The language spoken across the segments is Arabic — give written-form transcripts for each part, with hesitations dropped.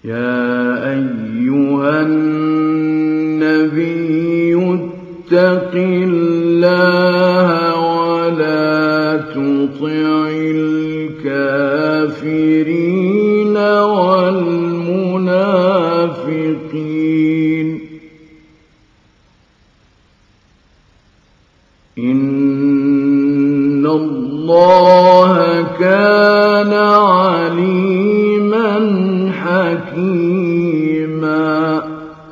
يا أيها النبي اتق الله ولا تطع الكافرين والمنافقين إن الله كان عليما حكيما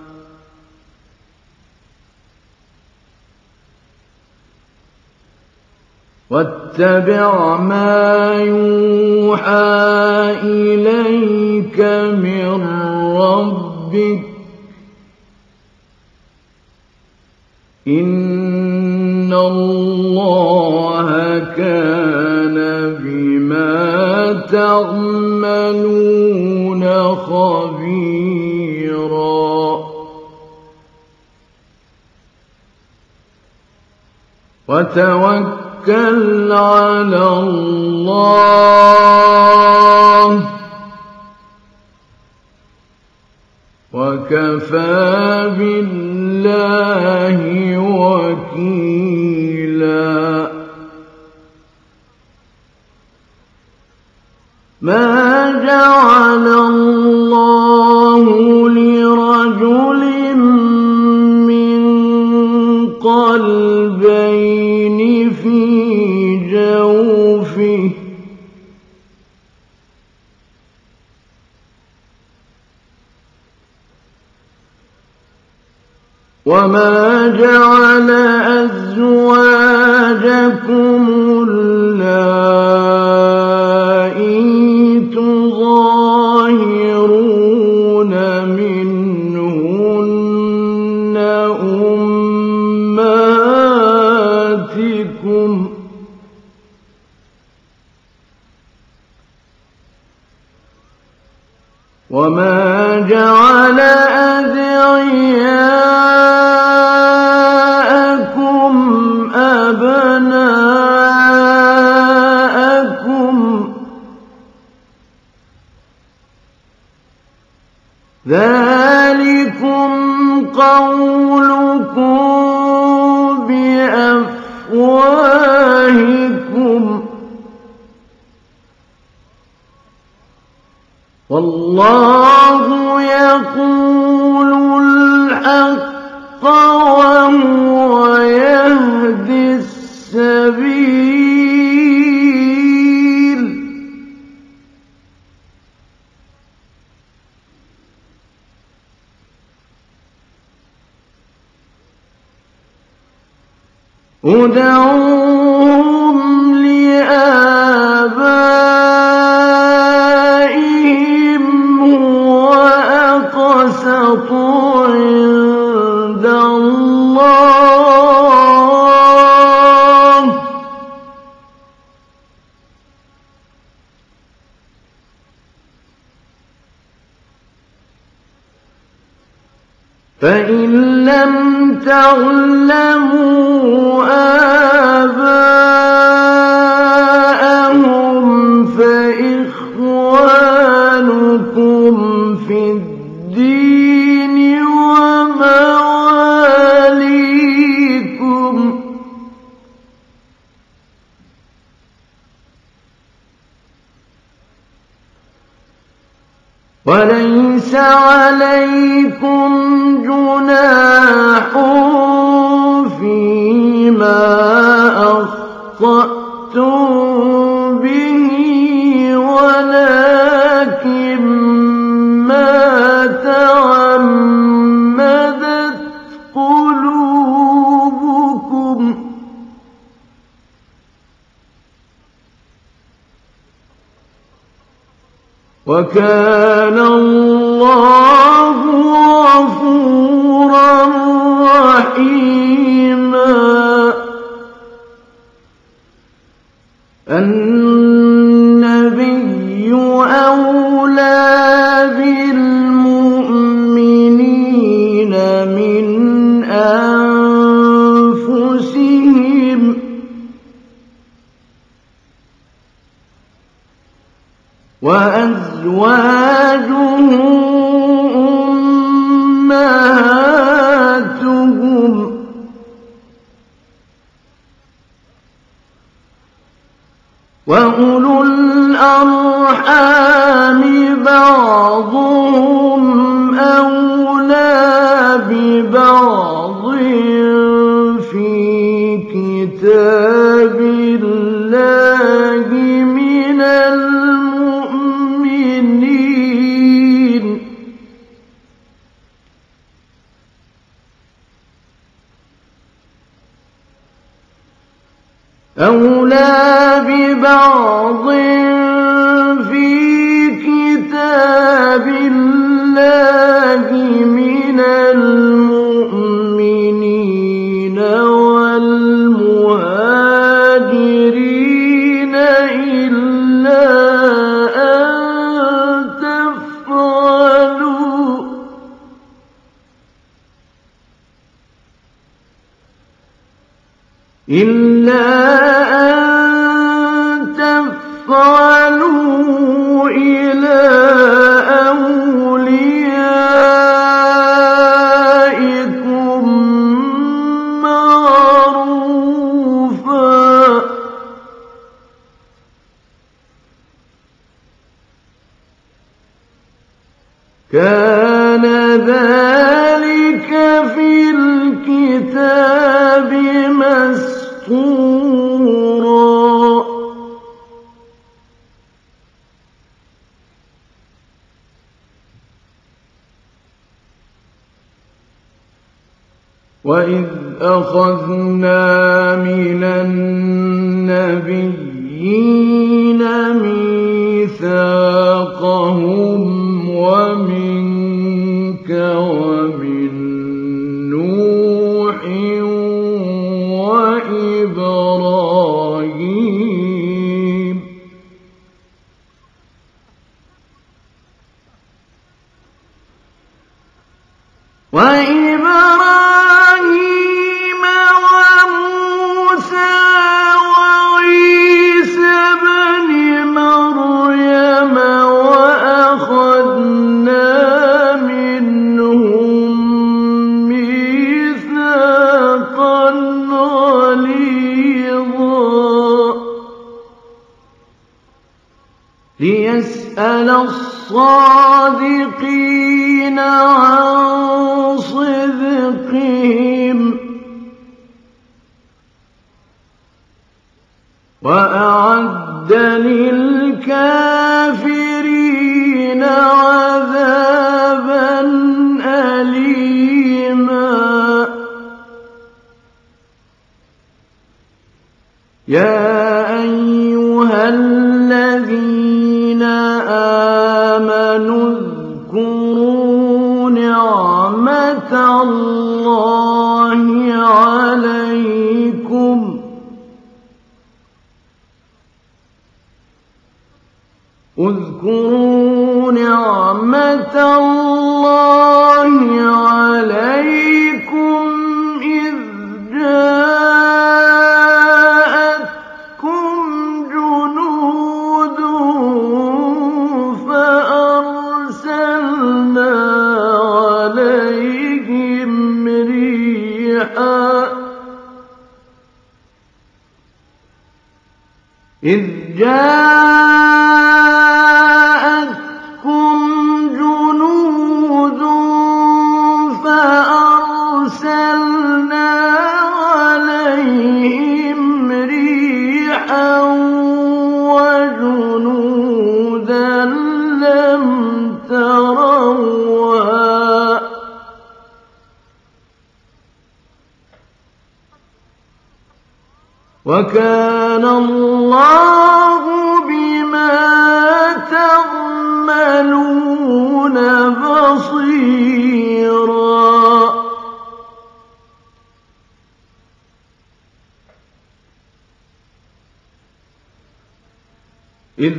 واتبع ما يوحى إليك من ربك إن الله كان بما تعملون خبيرا وتوكل على الله وكفى بالله وكيلا ما جعل الله لرجل من قلبين في جوفه وما جعل أزواجكم اللائي تظاهرون منهن أمهاتكم وما جعل أدعياءكم أبناءكم ذلكم قولكم بأفواهكم والله يقول الحق وهو يهدي السبيل ادعوهم لآبائهم هو أقسط عند الله فإن لم تعلموا آباءهم فإخوانكم في الدين ومواليكم وليس عليكم جناح فيما أخطأتم به ولكن ما تعمدت قلوبكم وكان الله غفورا رحيما النبي أولى بالمؤمنين من أنفسهم وأزواجه الأرحام بعضهم أولى ببعض في كتاب الله من المؤمنين أولى ببعض في كتاب الله من المؤمنين والمهاجرين إلا أن تفعلوا إلى أوليائكم معروفا كان ذلك في الكتاب مسطورا وإذ أخذنا من النبيين ميثاقهم ومنك ومن نوح وإبراهيم وموسى وعيسى ابن مريم وأخذنا منهم ميثاقا غليظا ليسأل الصادقين عن صدقهم وأعد للكافرين عذابا أليما يا أيها الذين آمنوا اذكروا نعمة الله عليكم اذكروا نعمة الله عليكم إذ جاءتكم جنود فأرسلنا عليهم ريحا إذ جاءتكم جنود فأرسلنا عليهم ريحا وجنودا لم تروها وكان الله بما تعملون بصيرا إذ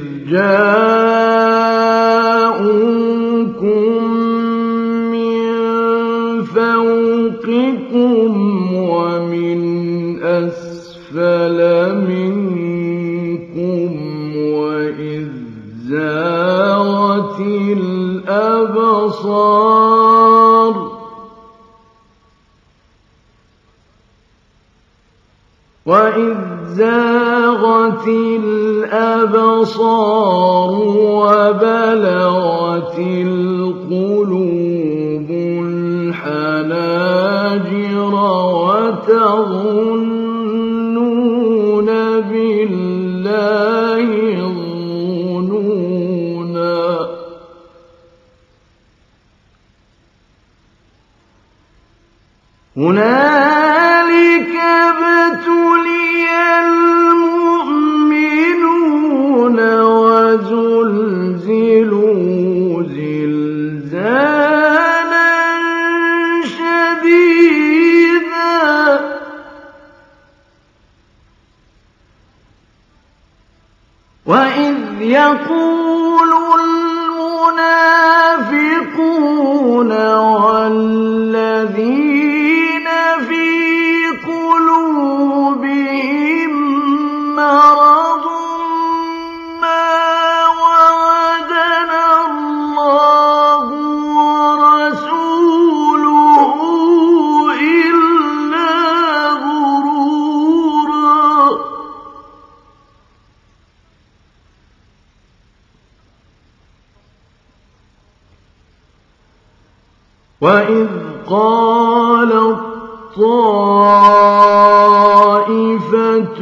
جاءوكم من فوقكم ومن أسفل منكم وإذ زاغت زاغت الأبصار وبلغت القلوب الحناجر وتظنون بالله الظنونا هنالك ابتلي المؤمنون وزلزلوا زلزالا شديدا وإذ يقول المنافقون والذين في قلوبهم مرض ما وعدنا الله ورسوله إلا غرورا وإذ قالت طائفة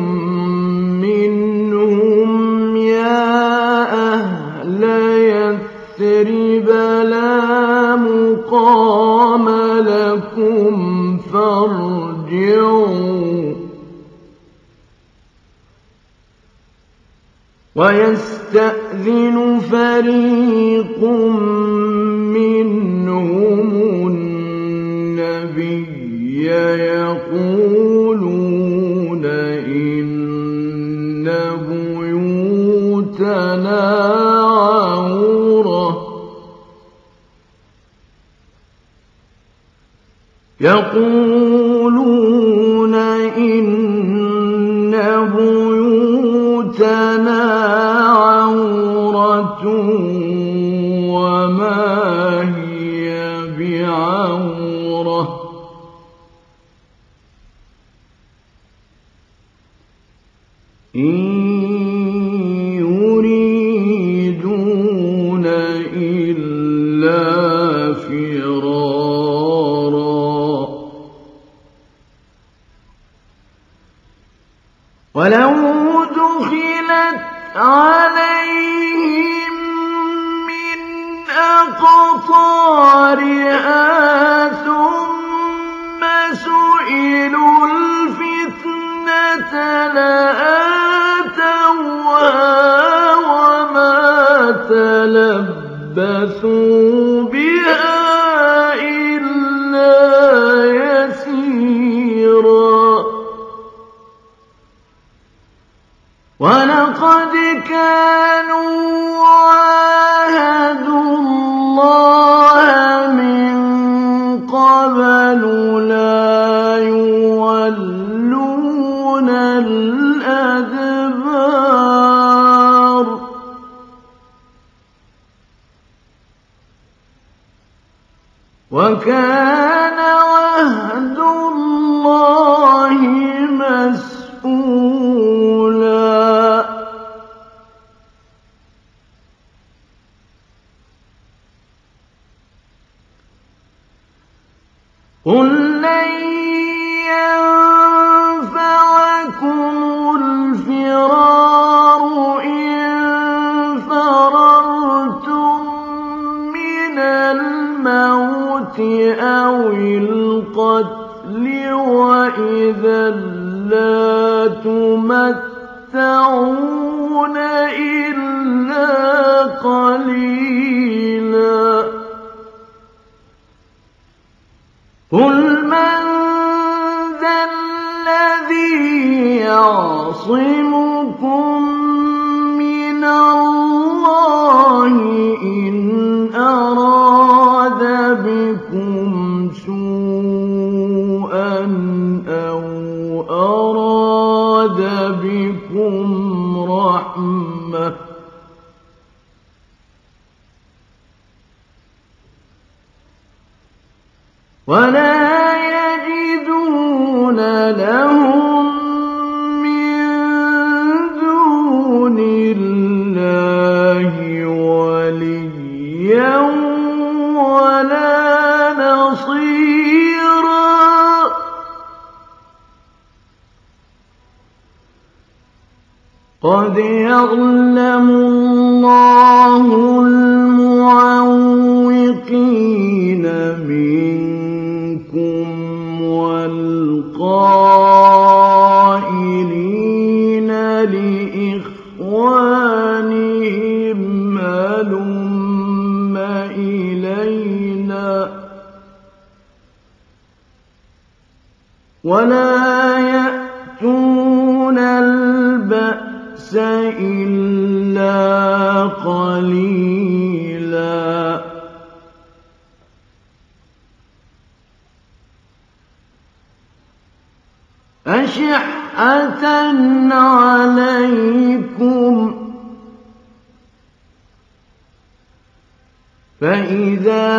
منهم يا أهل يثرب لا مقام لكم فارجعوا ويستأذن فريق منهم النبي يقولون إن بيوتنا عورة يقولون إن بيوتنا عورة وما هي بعورة إن يريدون إلا فرارا ولو دخلت عليهم من أقطارها ثم سئلوا الفتنة لآتوها وما تلبثوا بها إلا يسيرا ولقد كانوا عاهدوا الله من قبل لا يولون الأدبار وكان عهد الله مسؤولا قل لن ينفعكم الفرار إن فررتم من الموت أو القتل وإذا لا تمتعون إلا قليلا قل من ذا الذي يعصمكم من الله إن أراد بكم سوءا أو أراد بكم رحمة ولا يجدون لهم من وليا ولا نصيرا. قد يعلم الله المعوقين منكم والقائلين لإخوانهم هلم إلينا ولا يأتون البأس إلا قليلا. أشحة عليكم فإذا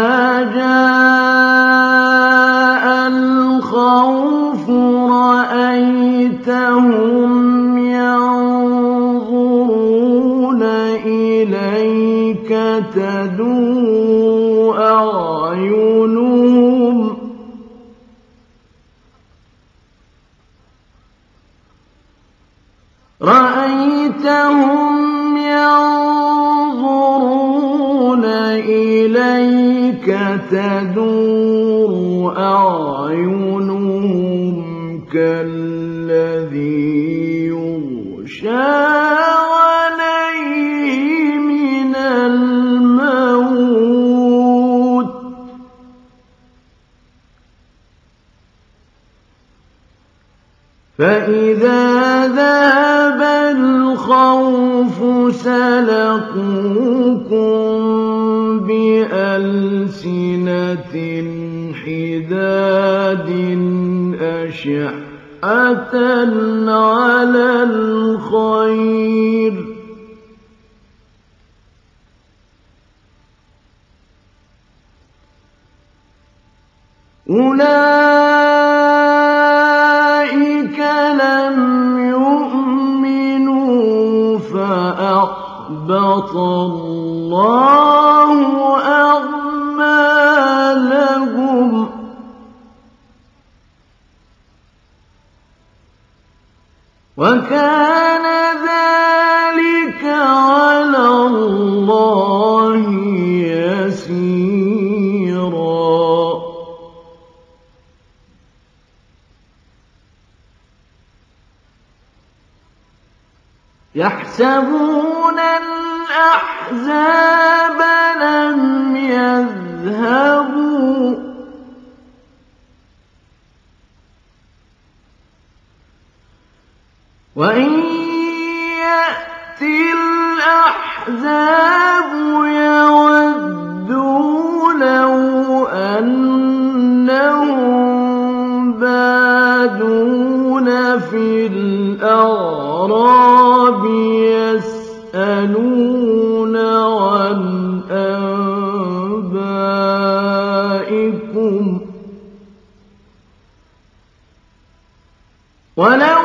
جاء الخوف رأيتهم ينظرون إليك تدور أعينهم ينظرون إليك تدور أعينهم كالذي يغشى عليه من الموت فإذا ذهب الخوف سلقوكم بألسنة حداد أشحة على الخير أولئك لم يؤمنوا فأحبط الله أعمالهم وكان ذلك على الله يسيرا. يحسبون الأحزاب لم يذهبوا وإن يأتي الأحزاب يودوا لو أنهم بادون في الأعراب يسألون عن أنبائكم ولو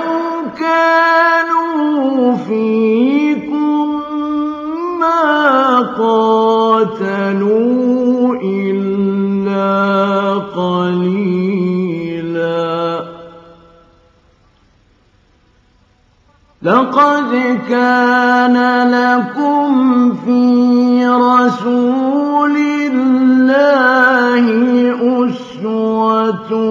كانوا فيكم ما قاتلوا إلا قليلا. لقد كان لكم في رسول الله أسوة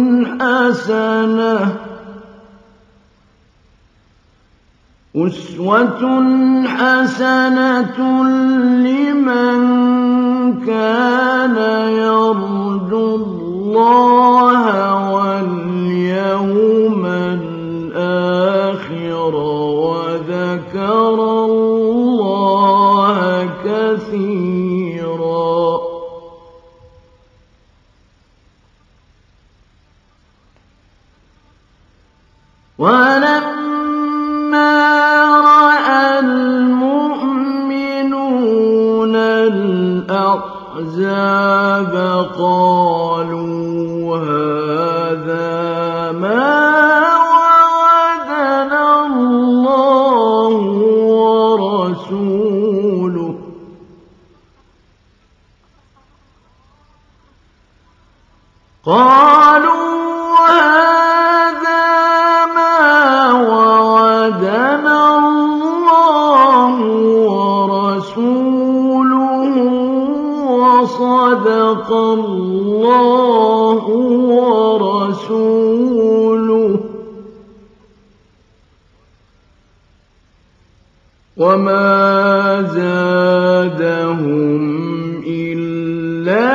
حسنة لمن كان يرجو الله واليوم الآخر وذكر الله كثيرا. ولما رأى المؤمنون الأحزاب قالوا هذا ما وعدنا الله ورسوله قالوا هذا ما وعدنا الله ورسوله وصدق الله ورسوله وما زادهم إلا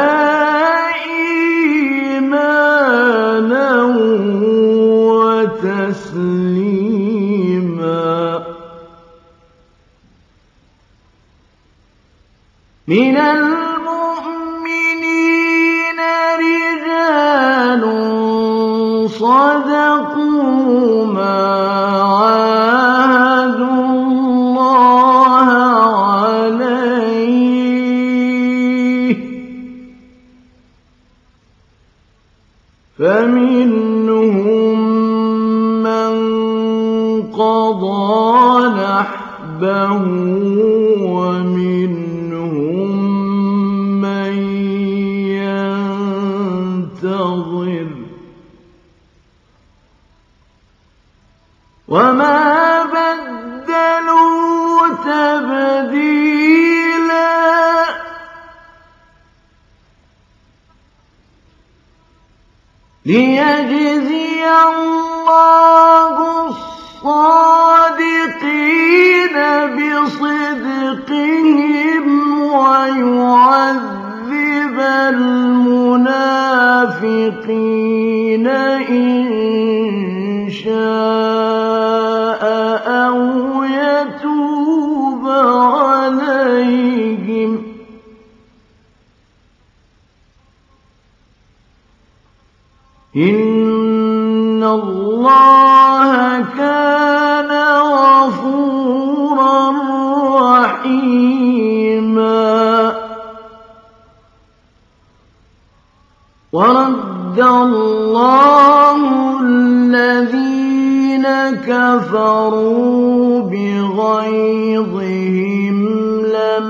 إيمانا وتسليما من المؤمنين رجال صدقوا ما عاهدوا الله عليه فمنهم من قضى نحبه ومنهم من ينتظر وما بدلوا تبديلا ليجزي الله الصادقين بصدقهم ويعذب المنافقين إن شاء أو يتوب عليهم إن الله كان غفورا رحيما ورد الله الذين كفروا بغيظهم لم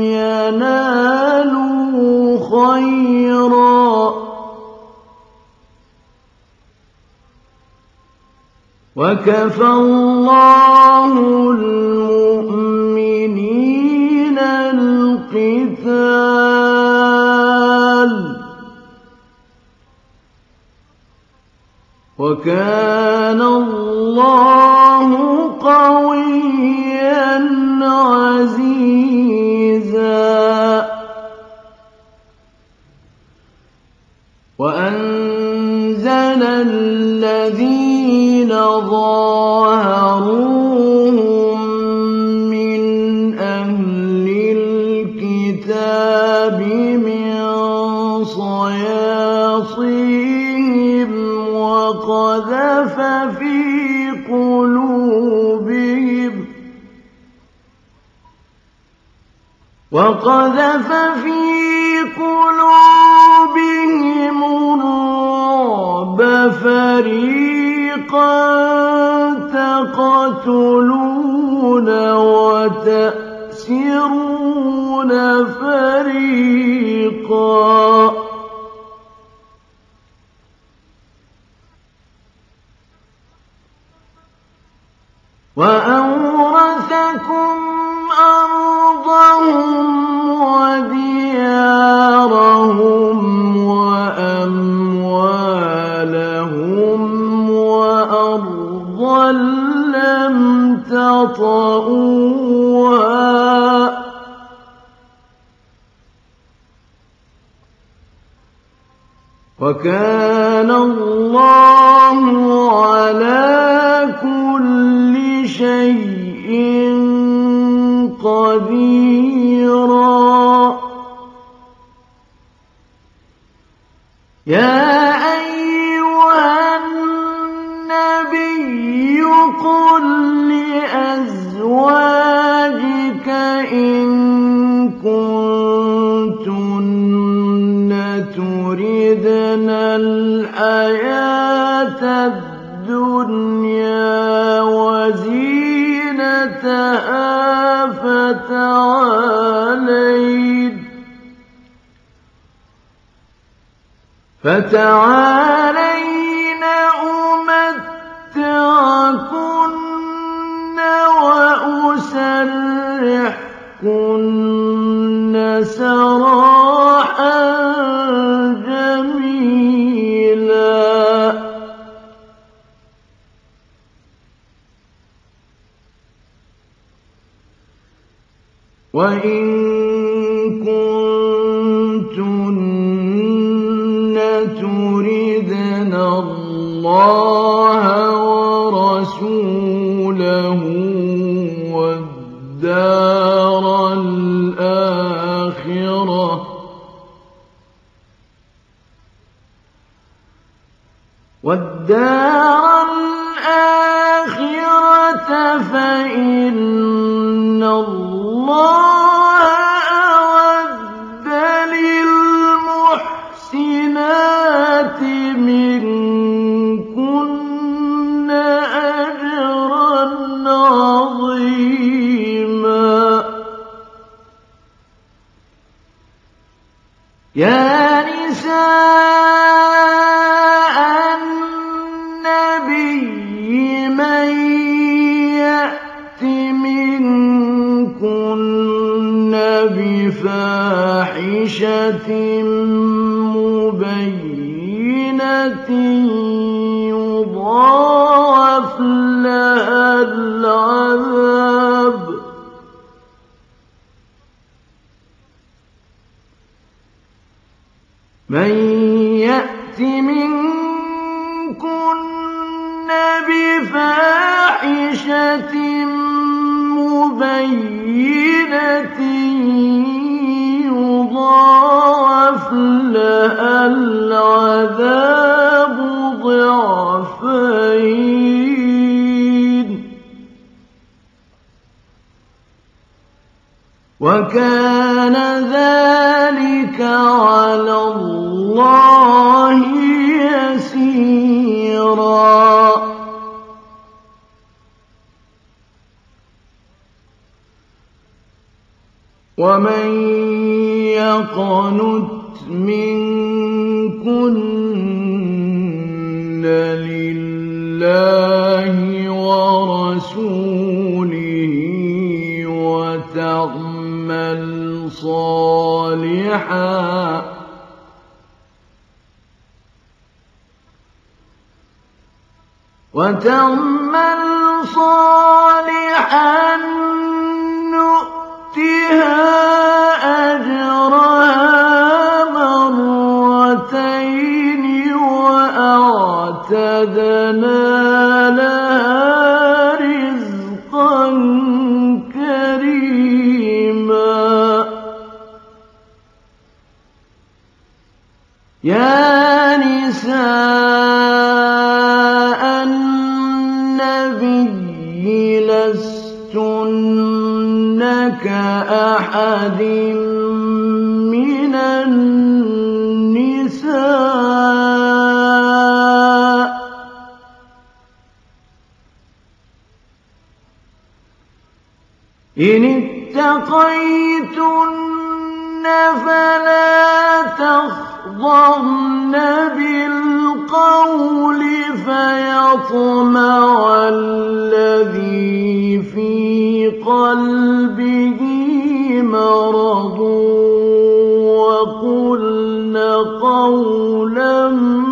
ينالوا خيرا وكفى الله المؤمنين القتال وكان الله قويا عزيزا وأنزل الذين ظاهروهم من أهل الكتاب من صياصيهم وقذف في قلوبهم الرعب فريقا تقتلون وتأسرون فريقا وأورثكم أرضهم وديارهم وأموالهم وأرضا لم تطئوها وكان الله على كل شيء قديرا يا أيها النبي قل لأزواجك إن كنتن تردن الحياة الدنيا وزينتها فتعالين أمتعكن وأسرحكن سراحا جميلا. وإن كنتن تردن الله ورسوله والدار الآخرة فإن الله أعد للمحسنات منكن أجرا عظيما. يا نساء النبي من يأت منكن بفاحشة مبينة يضاعف لها العذاب من يأت منكن بفاحشة مبينة يضاعف لها العذاب ضعفين وكان ذلك على الله يسيرا. ومن يقنت منكن لله ورسوله وتعمل صالحا نؤتها أجرها مرتين وأعتدنا لها رزقا كريما. يا نساء النبي لستن كأحد من النساء إن اتقيتن فلا تخضعن بالقول فيطمع الذي في قلبه مرض وقلن قولا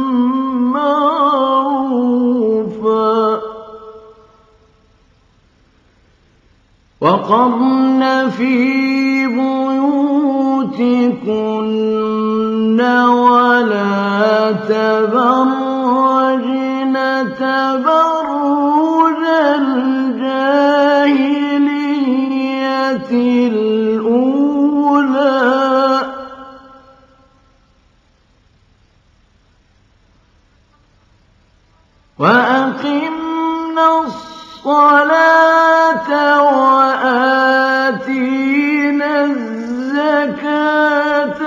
معروفا وقرن في بيوتكن ولا تبرجن تبرج الجاهلية الأولى وأقمنا الصلاة وآتينا الزكاة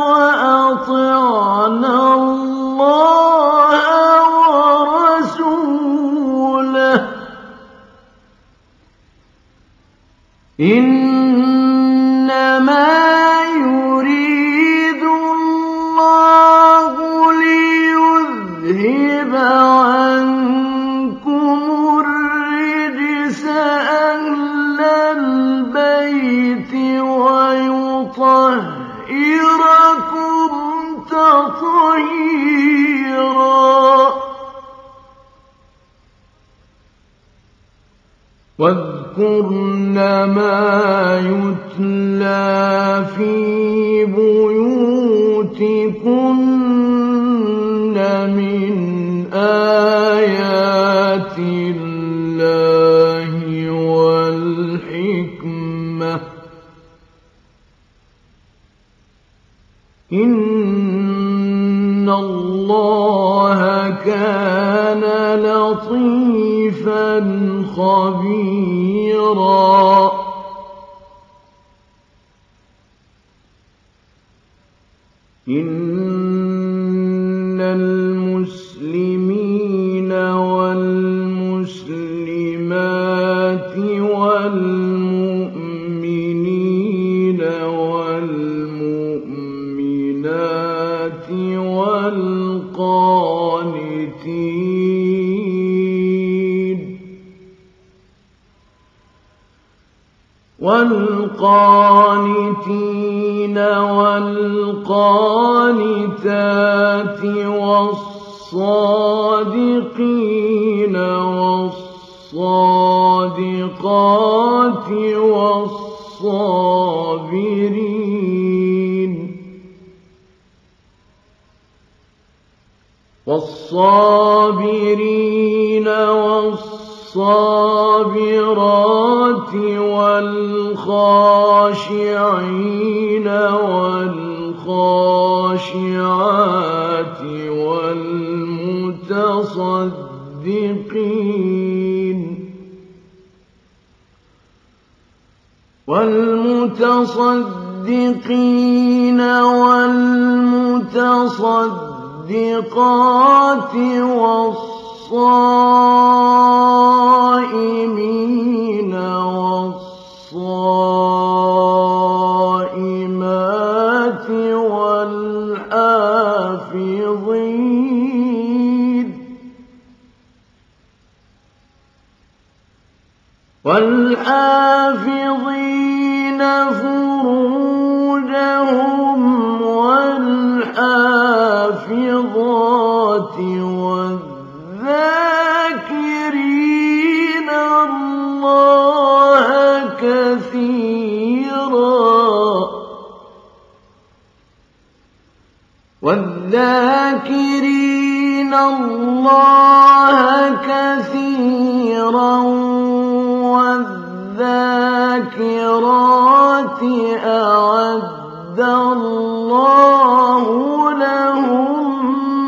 وأطعنا الله ورسوله إنما يريد الله طهيرا واذكرن ما يتلى في بيوتكن من آيات الله والحكمة إن الله كان لطيفا خبيرا إن المسلمين والمسلمات والمؤمنين والمؤمنات والقانتين والقانتات والصادقين والصادقات والصابرين والصابرات والخاشعين والخاشعات والمتصدقين والمتصدقات والصائمين والصائمات والحافظين فروجهم والحافظات والذاكرين الله كثيرا والذاكرات أعد الله لهم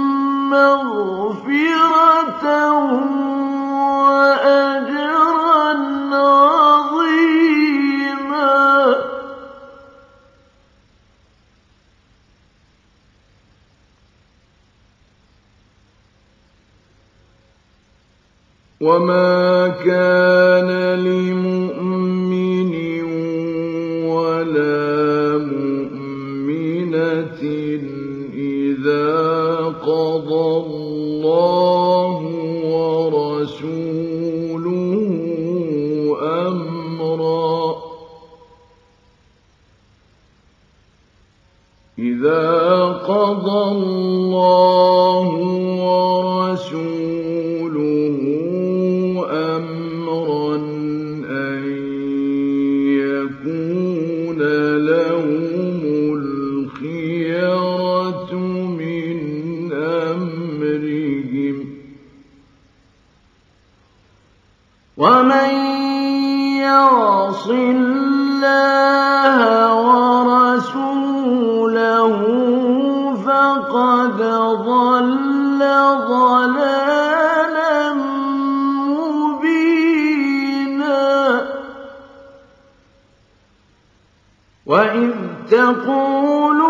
مغفرة وأجرا عظيما وما كان لمؤمن ولا مؤمنة إذا قضى الله ورسوله أمرا أن يكون لهم الخيرة من أمرهم ومن يعص الله ورسوله فقد ضل ضلالا مبينا وإذ تقول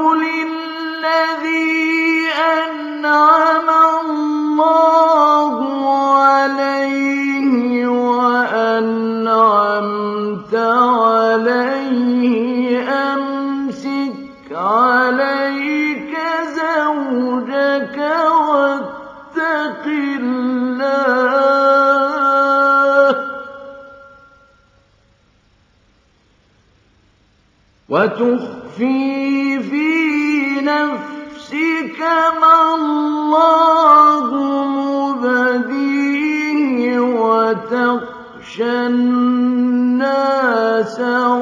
للذي أنعم الله عليه وأنعمت عليه أمسك عليك زوجك واتق الله وتخفي في نفسك نفسك ما الله مبديه وتخشى الناس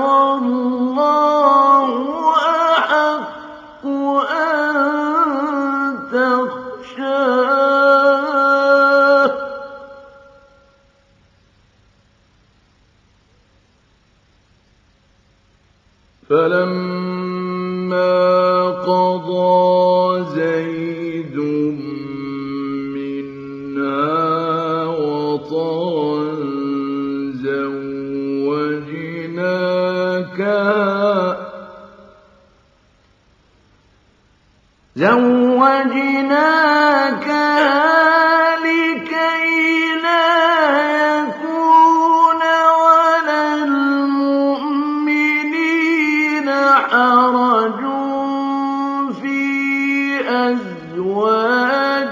والله أحق أن تخشاه فلما قضى زيد منها وطرا زوجناكها لكي لا يكون على المؤمنين حرج في أزواج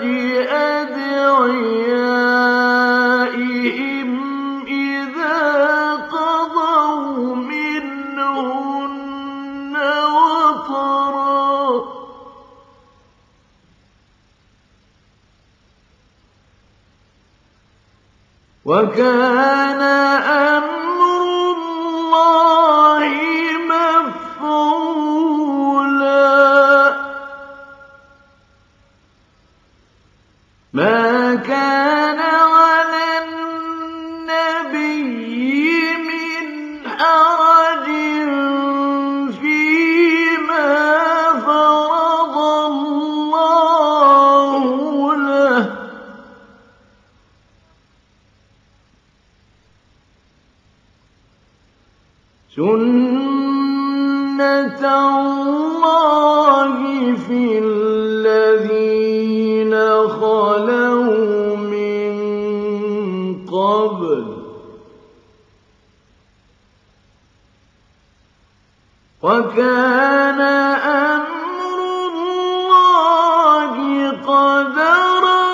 أدعيائهم إذا قضوا منهن وطرا وكان أمر الله مفعولا ما كان على النبي من حرج فيما فرض الله له سنة الله في الذين خلوا من قبل وكان أمر الله قدرا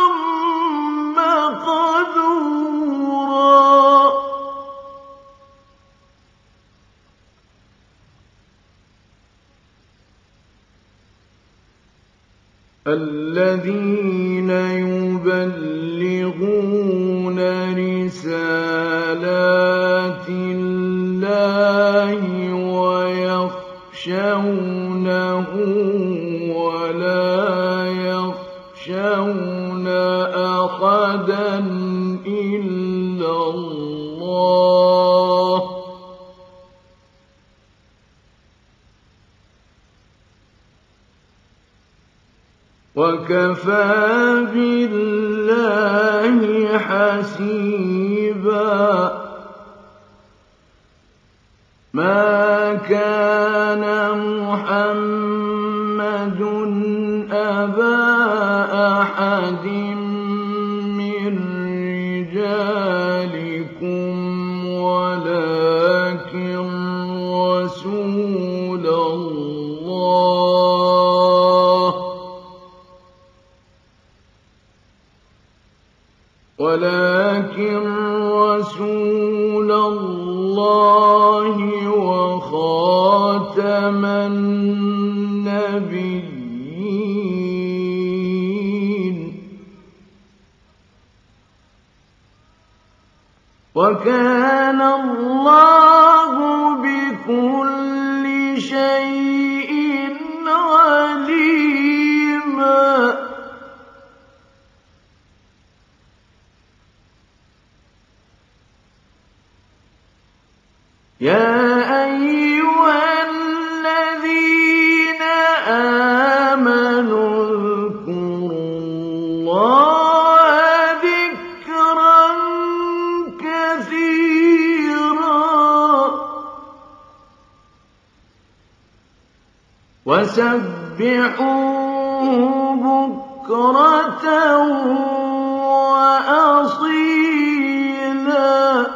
مقدورا الذين يبلغون رسالات الله ويخشونه ولا يخشون أحدا إلا الله وكفى بالله حسيبا ما كان محمد أبا أحد من رجالكم ولكن رسول الله وخاتم النبيين وكان الله بكل شيء عليما يا أيها الذين آمنوا اذكروا الله ذكرا كثيرا وسبحوه بكرة وأصيلا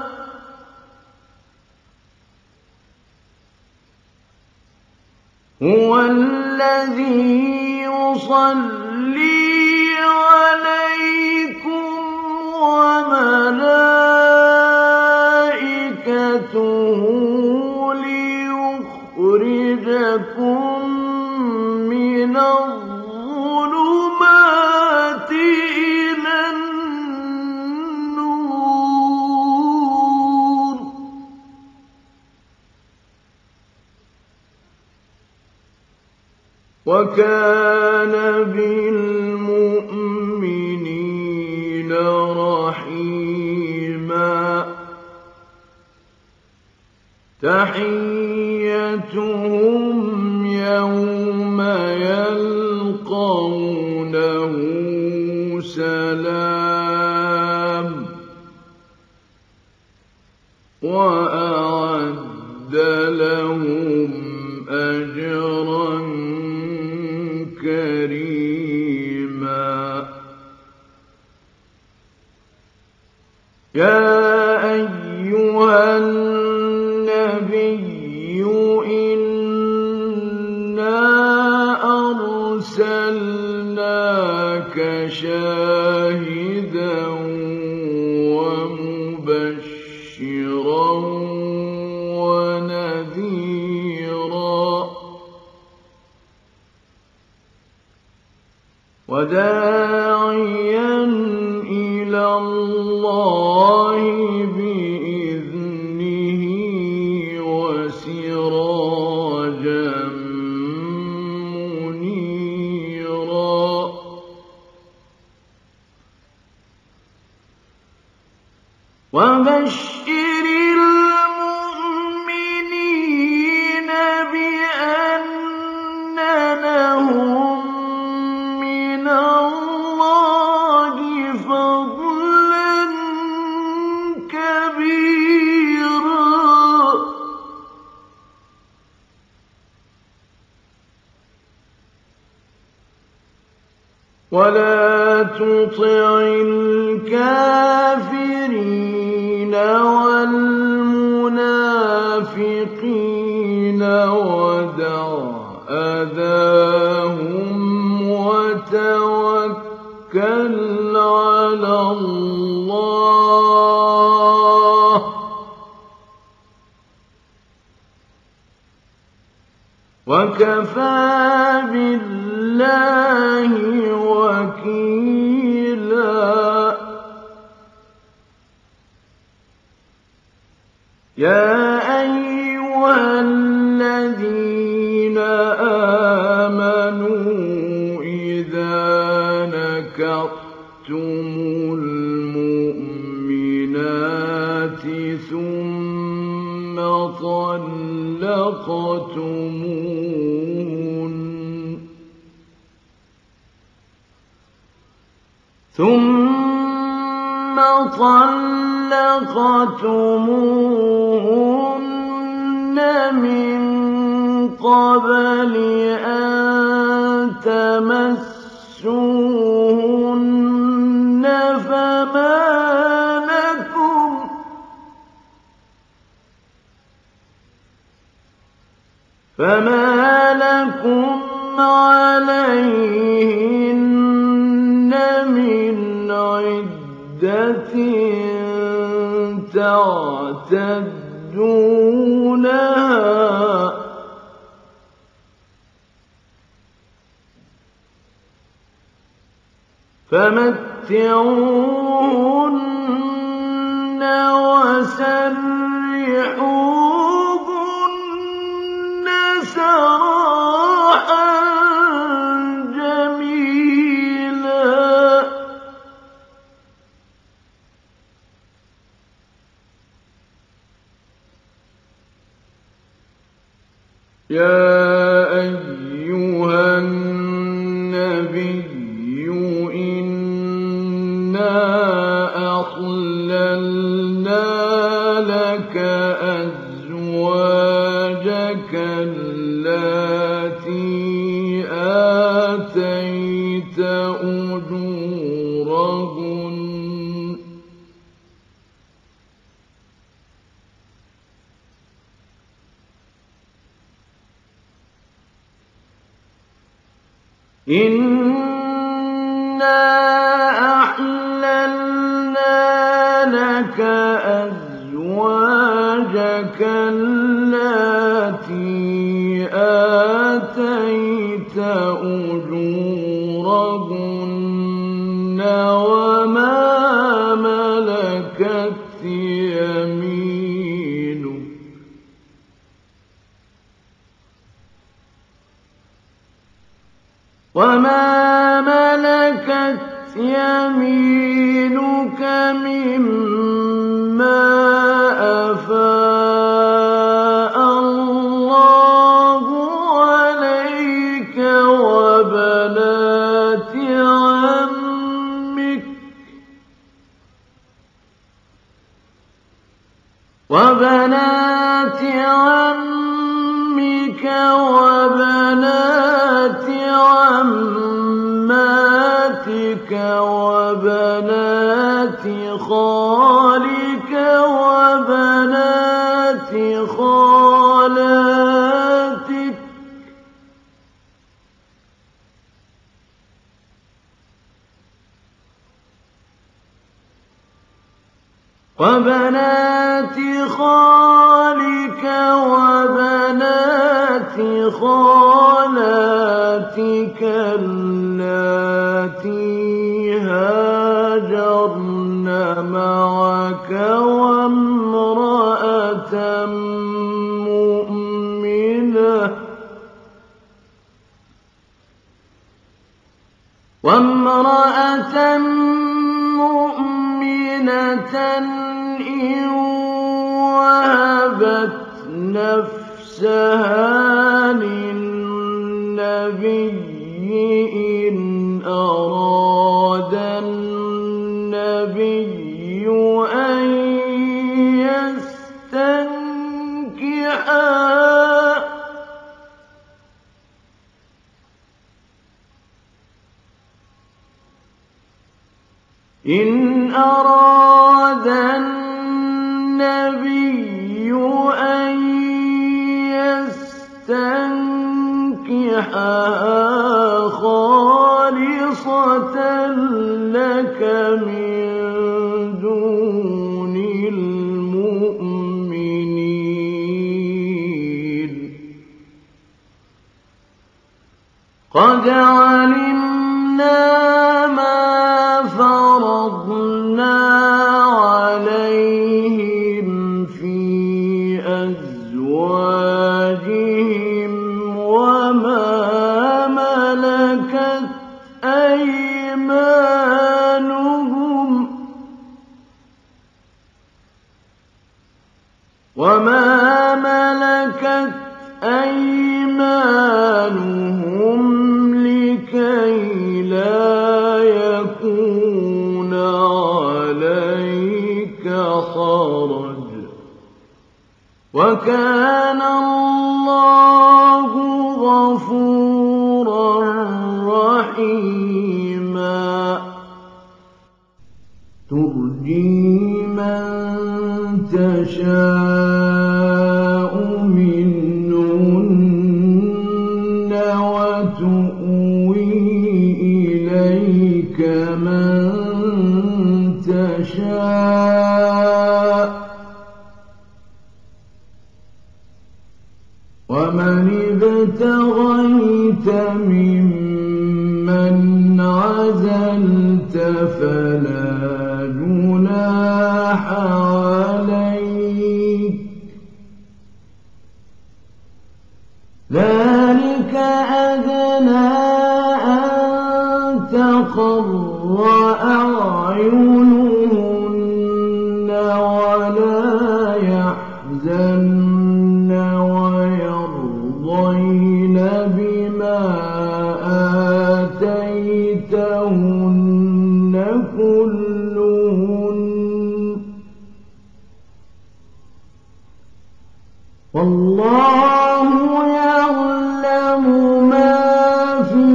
هو الذي يصلي عليكم وملائكته ليخرجكم من الظلمات وكان بالمؤمنين رحيما تحيتهم يوم يلقونه سلام وأعد لهم أجرا كريما يا أيها النبي إنا أرسلناك شاهدا ومبشرا ونذيرا وداعيا إلى الله بإذنه وسراجا منيرا وبشر المؤمنين بأن لهم من الله فضلا كبيرا ولا تطع الكافرين والمنافقين ودع أذاهم وتوكل على الله وكفى بالله وكيلا يا أيها الذين آمنوا إذا نكحتم المؤمنات ثم طلقتموهن من قبل أن تمسوهن فما لكم عليهن من عدة تعتدونها فمتعوهن وسرحوهن سراحا جميلا يا أيها النبي أحللنا لك أزواجك اللاتي آتيت أجورهن إنا أحللنا لك أزواجك اللاتي آتيت أجورهن وما ملكت يمينك ، وما ملكت يمينك مما أفاء الله عليك وبنات عمك وبنات عماتك وبنات خالك وبنات خالاتك وبنات خالك وبنات خالاتك اللاتي هاجرن معك وامرأة مؤمنة إن وهبت نفسها للنبي إن أراد النبي أن يستنكحها إن أراد النبي أن يستنكحها خالصة لك من دون المؤمنين قد علمنا ما فرضنا عليهم في أزواجهم وما ملكت أيمانهم لكي لا يكون عليك حرج وكان الله غفورا رحيما ترجي من تشاء منهن وتؤوي إليك من تشاء ومن ابتغيت ممن عزلت فلا جناح عليك ذلك أدنى أن تقر أعينهن ولا يحزن ويرضين بما آتيتهن كلهن والله يعلم ما في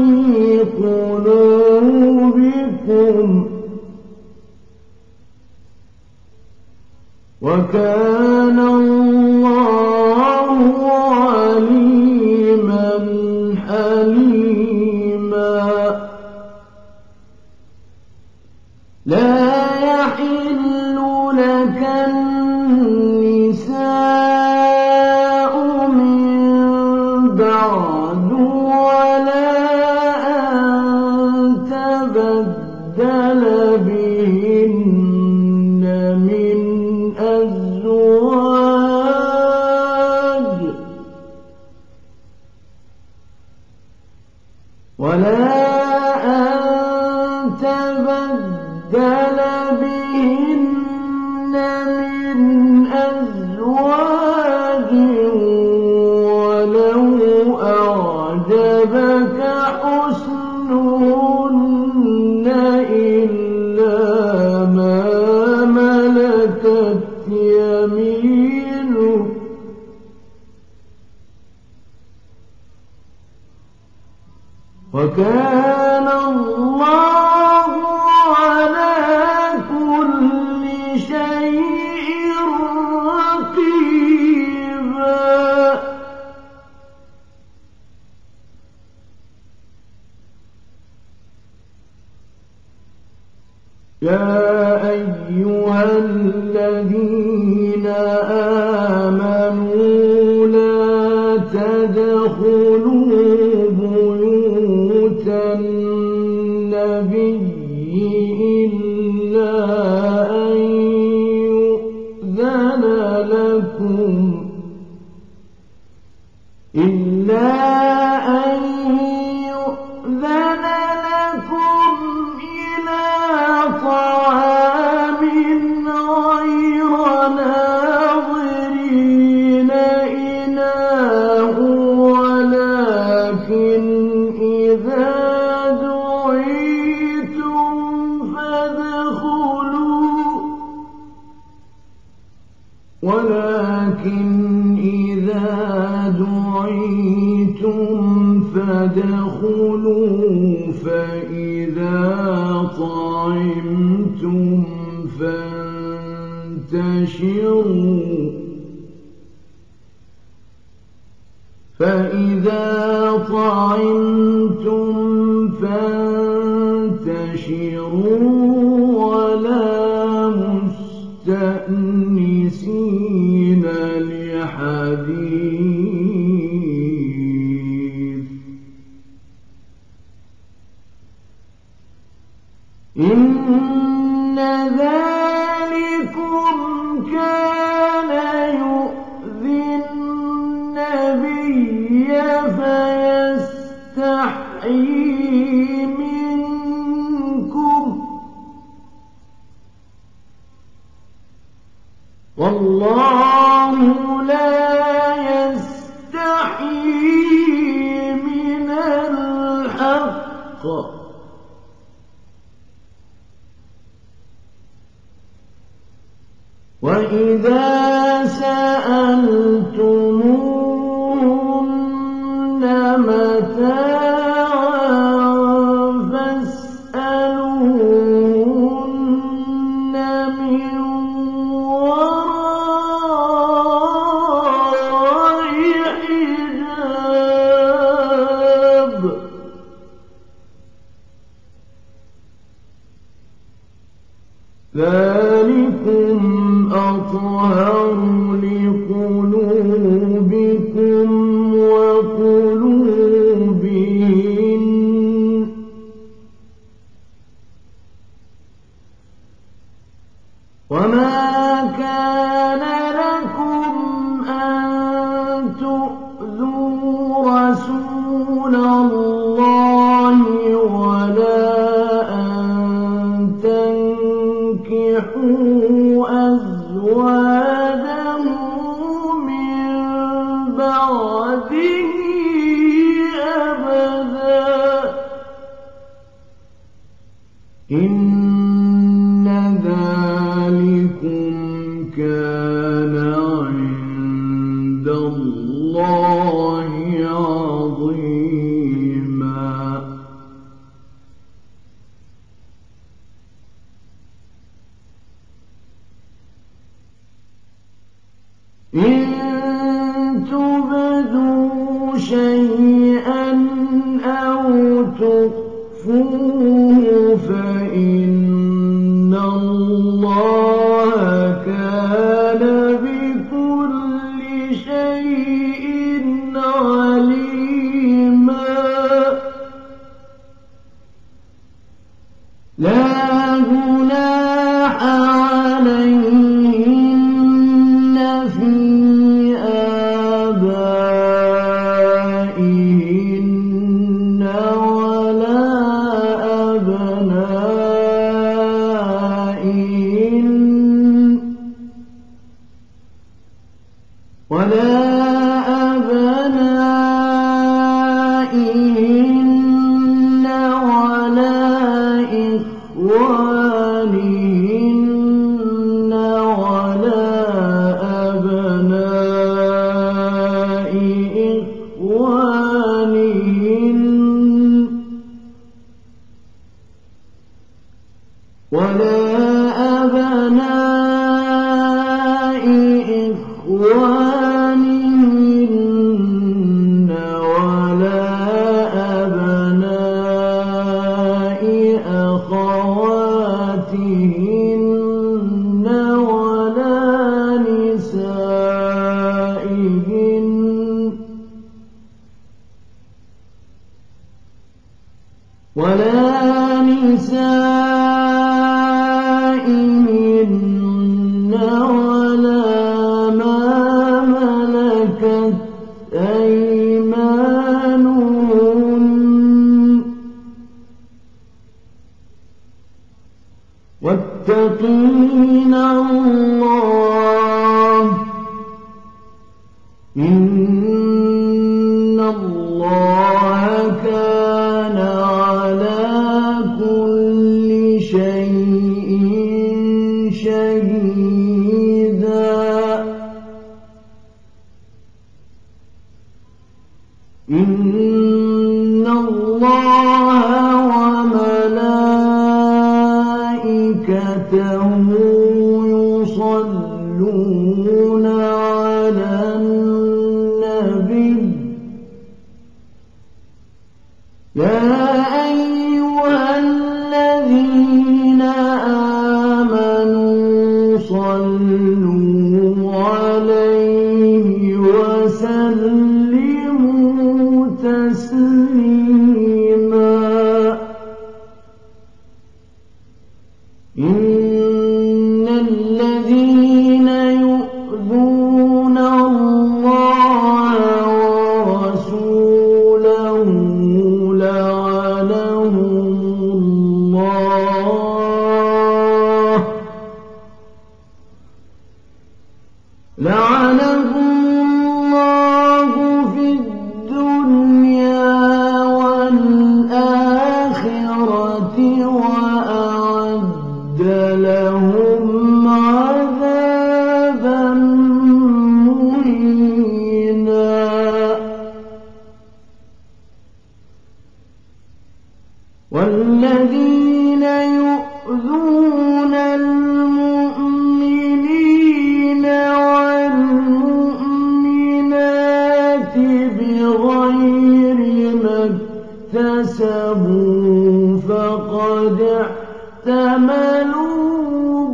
قلوبكم وكان الله عليما حليما لا يحل لك النساء من بعد ولا أن تبدل بهن من أزواج أن تبدل بهن من أزواج ولو أعجبك حسنهن إلا ما ملكت يمينك وكان الله على كل شيء رقيبا يا أيها الذين آمنوا لا تدخلوا بيوت النبي إلا أن يؤذن لكم إلى طعام غير ناظرين إناه ولكن إذا دعيتم فادخلوا فإذا طعمتم فانتشروا ولا مستأنسين لحديث إن ذلكم كان يؤذي النبي فيستحيي منكم والله لا يستحيي من الحق وإذا سألتموهن متاعا فاسألوهن من وراء حجاب ذلكم أطهر لقلوبكم وقلوبهن وما كان لكم أن تؤذوا رسول الله ولا أن تنكحوا أزواجه من بعده أبدا إن ذلكم كان عند الله عظيما إن تبدوا شيئا أو تخفوه فإن الله كان بكل شيء عليما لا جناح عليهن في آبائهن ولا ولا أبناء إخوانهن ولا أبناء أخواتهن ولا نسائهن ولا ما ملكت أيمانهن واتقين الله إن الله كان على كل شيء شهيدا إن الله وملائكته يصلون على النبي يا أيها الذين آمنوا صلوا عليه وسلموا تسليما إن الذين يؤذون الله ورسوله لعنهم الله في الدنيا والآخرة وأعد لهم عذابا مهينا والذين يؤذون المؤمنين والمؤمنات بغير ما اكتسبوا فقد احتملوا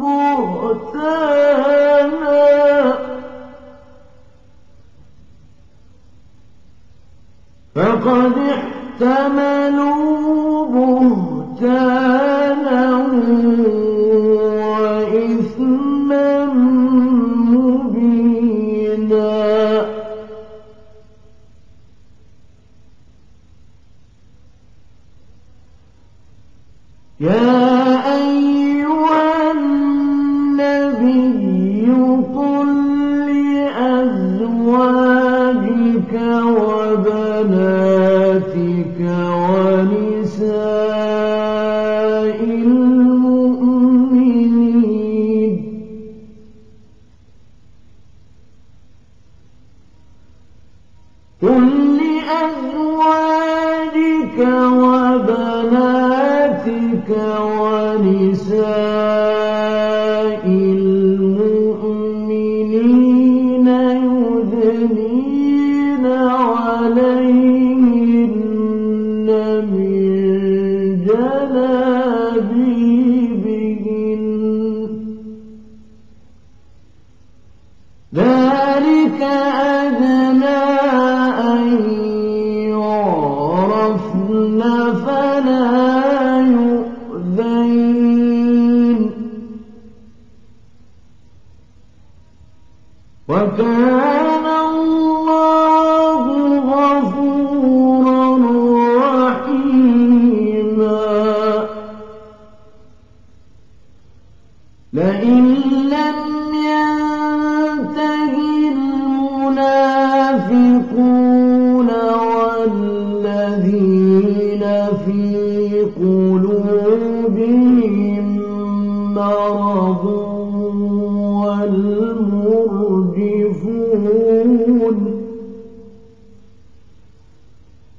بهتانا وإثما مبينا يا أيها النبي قل لأزواجك وبناتك ونساء المؤمنين قل لأزواجك وبناتك ونساء المؤمنين يدنين عليهن من جلابيبهن ذلك أدنى أن يعرفن فلا يؤذين وكان الله غفورا رحيما لئن لم ينتهي المنافقون والذين في قلوبهم مرض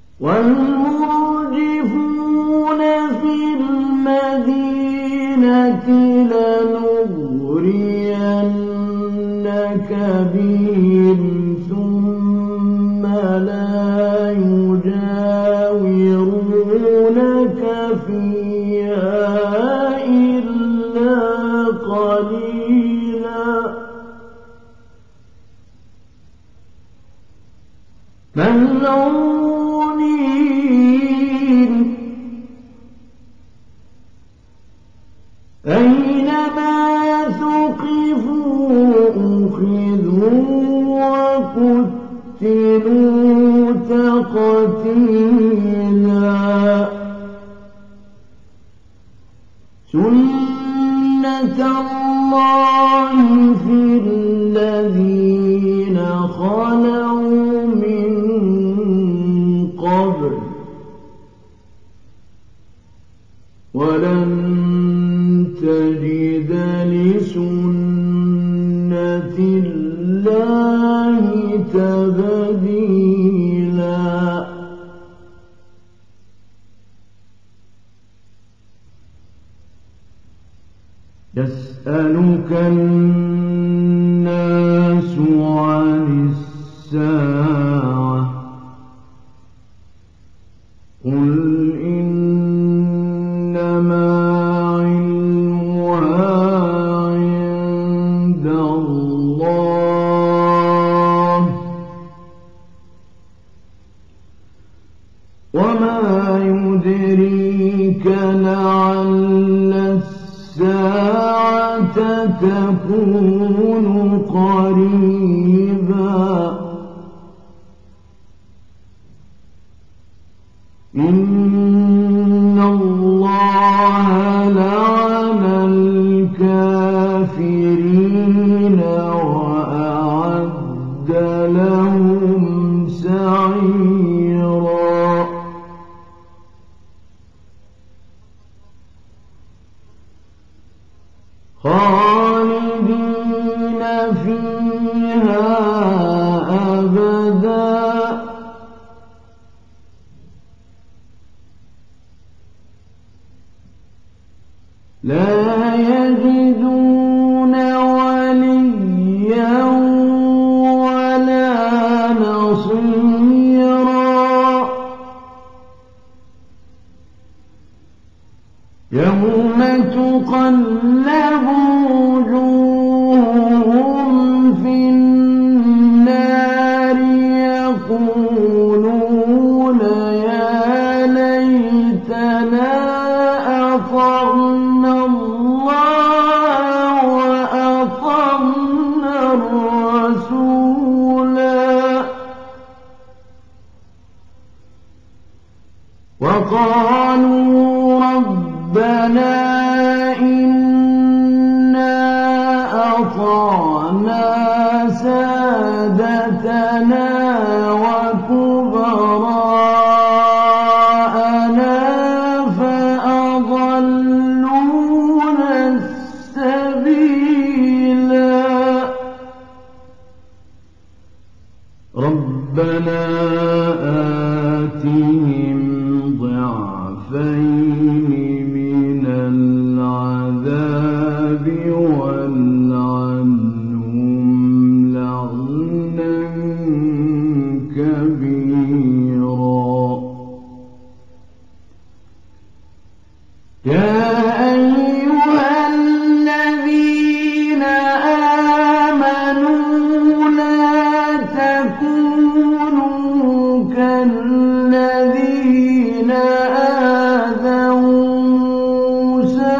والمرجفون في المدينة بهم ثم لا يجاورونك فيها إلا قليلا ملعونين أينما ثقفوا أخذوا وقتلوا تقتيلا سنة الله في الذين خلوا من قبل ولن تجد لسنة الله تبديلا يسألك الناس عن الساعة قل إنما علمها عند الله وما يدريك لعل الساعة تكون قريبا إن الله لعن الكافرين وأعد لهم سعيرا خالدين فيها أبدا لا يجدون وليا ولا نصيرا يوم تقلب وجوههم في النار يقولون يا ليتنا أطعنا الله وأطعنا الرسولا وقالوا ربنا إنا أطعنا سادتنا وكبراءنا فأضلونا السبيلا ربنا آتهم ضعفين من العذاب والعنهم لعنا كبيرا يا أيها الذين آمنوا لا تكونوا كالذين آذوا موسى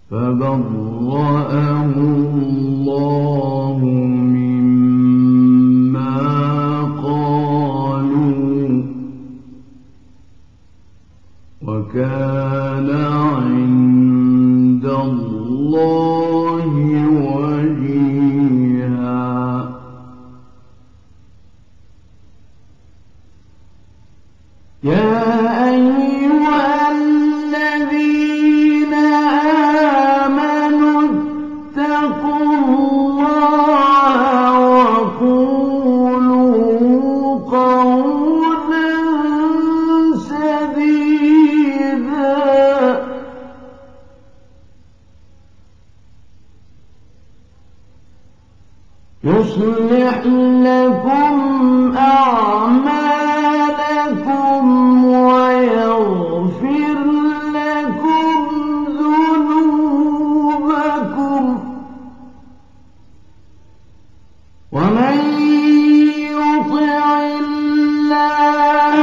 فبرأه الله مما يصلح لكم أعمالكم ويغفر لكم ذنوبكم ومن يطع الله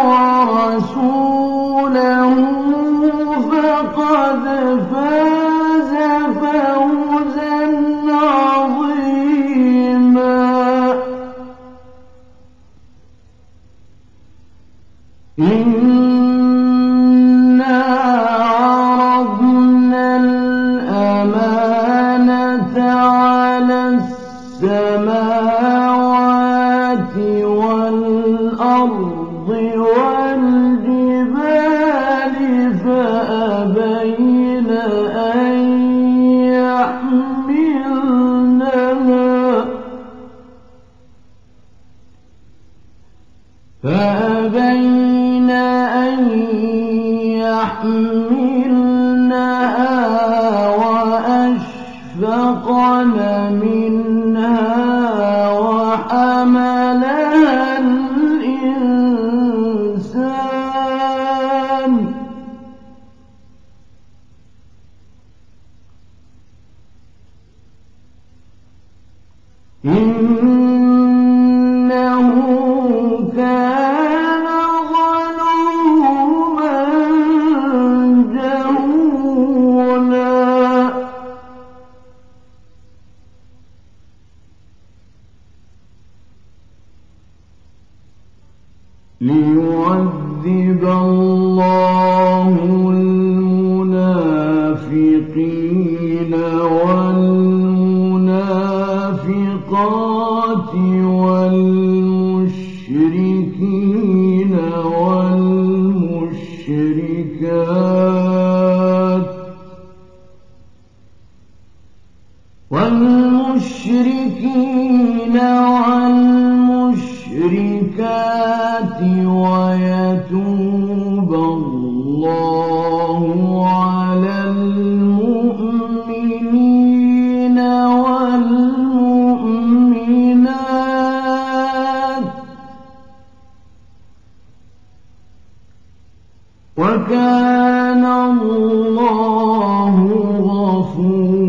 ورسوله فقد فاز فوزا عظيما. إنا عرضنا الأمانة على السماوات والأرض والجبال فأبين أن يحملنها وأشفقن منها وحملها الإنسان إنه كان ظلوما جهولا. ليعذب الله المنافقين والمنافقات والمشركين والمشركات ويتوب الله على المؤمنين والمؤمنات وكان الله غفورا